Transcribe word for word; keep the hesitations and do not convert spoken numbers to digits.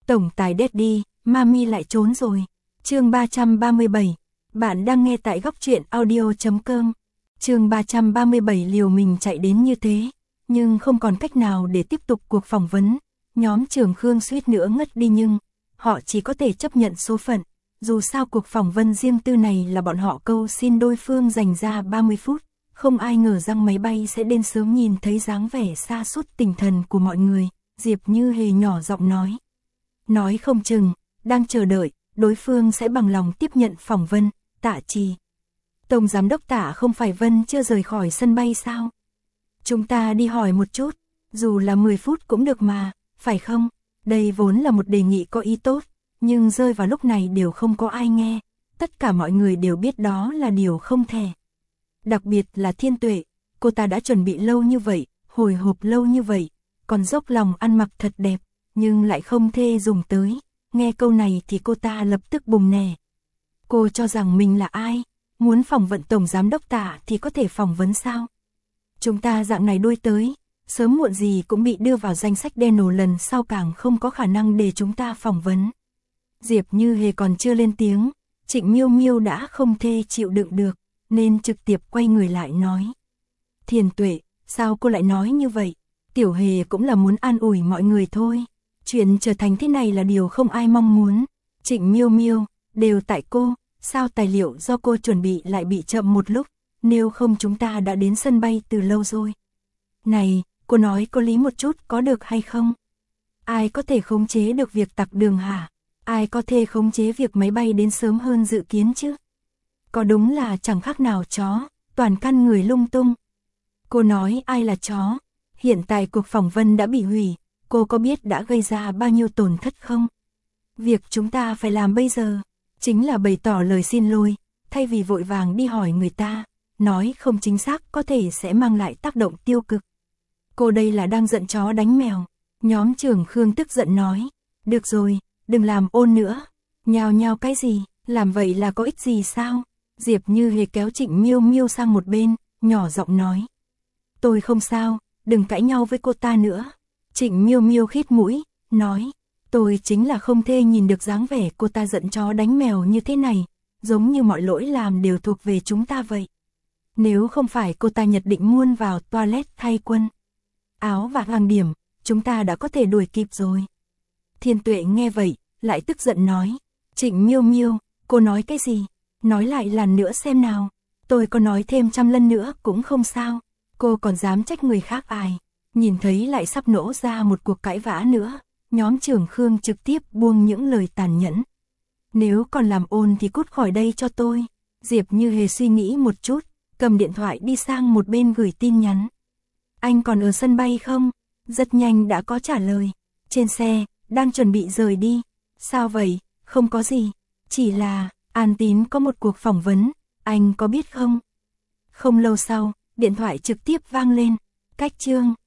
Tổng tài Daddy, Mami lại trốn rồi. Chương ba trăm ba mươi bảy. Bạn đang nghe tại góc truyện audio chấm com. Chương ba trăm ba mươi bảy liều mình chạy đến như thế, nhưng không còn cách nào để tiếp tục cuộc phỏng vấn. Nhóm trưởng Khương suýt nữa ngất đi nhưng họ chỉ có thể chấp nhận số phận. Dù sao cuộc phỏng vấn riêng tư này là bọn họ câu xin đối phương dành ra ba mươi phút. Không ai ngờ rằng máy bay sẽ đến sớm. Nhìn thấy dáng vẻ sa sút tinh thần của mọi người, Diệp Như Hề nhỏ giọng nói. Nói không chừng, đang chờ đợi, đối phương sẽ bằng lòng tiếp nhận phỏng vấn. Tạ Trì. Tổng giám đốc Tạ không phải Vân chưa rời khỏi sân bay sao? Chúng ta đi hỏi một chút, dù là mười phút cũng được mà, phải không? Đây vốn là một đề nghị có ý tốt, nhưng rơi vào lúc này đều không có ai nghe. Tất cả mọi người đều biết đó là điều không thể. Đặc biệt là Thiên Tuệ, cô ta đã chuẩn bị lâu như vậy, hồi hộp lâu như vậy, còn dốc lòng ăn mặc thật đẹp, nhưng lại không thể dùng tới. Nghe câu này thì cô ta lập tức bùng nè. Cô cho rằng mình là ai? Muốn phỏng vấn tổng giám đốc Tạ thì có thể phỏng vấn sao? Chúng ta dạng này đuôi tới, sớm muộn gì cũng bị đưa vào danh sách đen nổ, lần sau càng không có khả năng để chúng ta phỏng vấn. Diệp Như Hề còn chưa lên tiếng, Trịnh Miêu Miêu đã không thể chịu đựng được, nên trực tiếp quay người lại nói. Thiên Tuệ, sao cô lại nói như vậy? Tiểu Hề cũng là muốn an ủi mọi người thôi. Chuyện trở thành thế này là điều không ai mong muốn. Trịnh Miêu Miêu, đều tại cô, sao tài liệu do cô chuẩn bị lại bị chậm một lúc, nếu không chúng ta đã đến sân bay từ lâu rồi. Này, cô nói có lý một chút có được hay không? Ai có thể khống chế được việc tặc đường hả? Ai có thể khống chế việc máy bay đến sớm hơn dự kiến chứ? Có đúng là chẳng khác nào chó, toàn căn người lung tung. Cô nói ai là chó? Hiện tại cuộc phỏng vấn đã bị hủy, cô có biết đã gây ra bao nhiêu tổn thất không? Việc chúng ta phải làm bây giờ chính là bày tỏ lời xin lỗi, thay vì vội vàng đi hỏi người ta, nói không chính xác có thể sẽ mang lại tác động tiêu cực. Cô đây là đang giận chó đánh mèo. Nhóm trưởng Khương tức giận nói. Được rồi, đừng làm ôn nữa. Nhào nhào cái gì, làm vậy là có ích gì sao? Diệp Như Hề kéo Trịnh Miêu Miêu sang một bên, nhỏ giọng nói. Tôi không sao, đừng cãi nhau với cô ta nữa. Trịnh Miêu Miêu khít mũi, nói. Tôi chính là không thể nhìn được dáng vẻ cô ta giận chó đánh mèo như thế này, giống như mọi lỗi làm đều thuộc về chúng ta vậy. Nếu không phải cô ta nhất định muôn vào toilet thay quần áo và hàng điểm, chúng ta đã có thể đuổi kịp rồi. Thiên Tuệ nghe vậy, lại tức giận nói. Trịnh Miêu Miêu, cô nói cái gì? Nói lại lần nữa xem nào. Tôi có nói thêm trăm lần nữa cũng không sao. Cô còn dám trách người khác ai? Nhìn thấy lại sắp nổ ra một cuộc cãi vã nữa, nhóm trưởng Khương trực tiếp buông những lời tàn nhẫn. Nếu còn làm ồn thì cút khỏi đây cho tôi. Diệp Như Hề suy nghĩ một chút, cầm điện thoại đi sang một bên gửi tin nhắn. Anh còn ở sân bay không? Rất nhanh đã có trả lời. Trên xe, đang chuẩn bị rời đi. Sao vậy? Không có gì. Chỉ là, An Tín có một cuộc phỏng vấn, anh có biết không? Không lâu sau, điện thoại trực tiếp vang lên. Cách chương.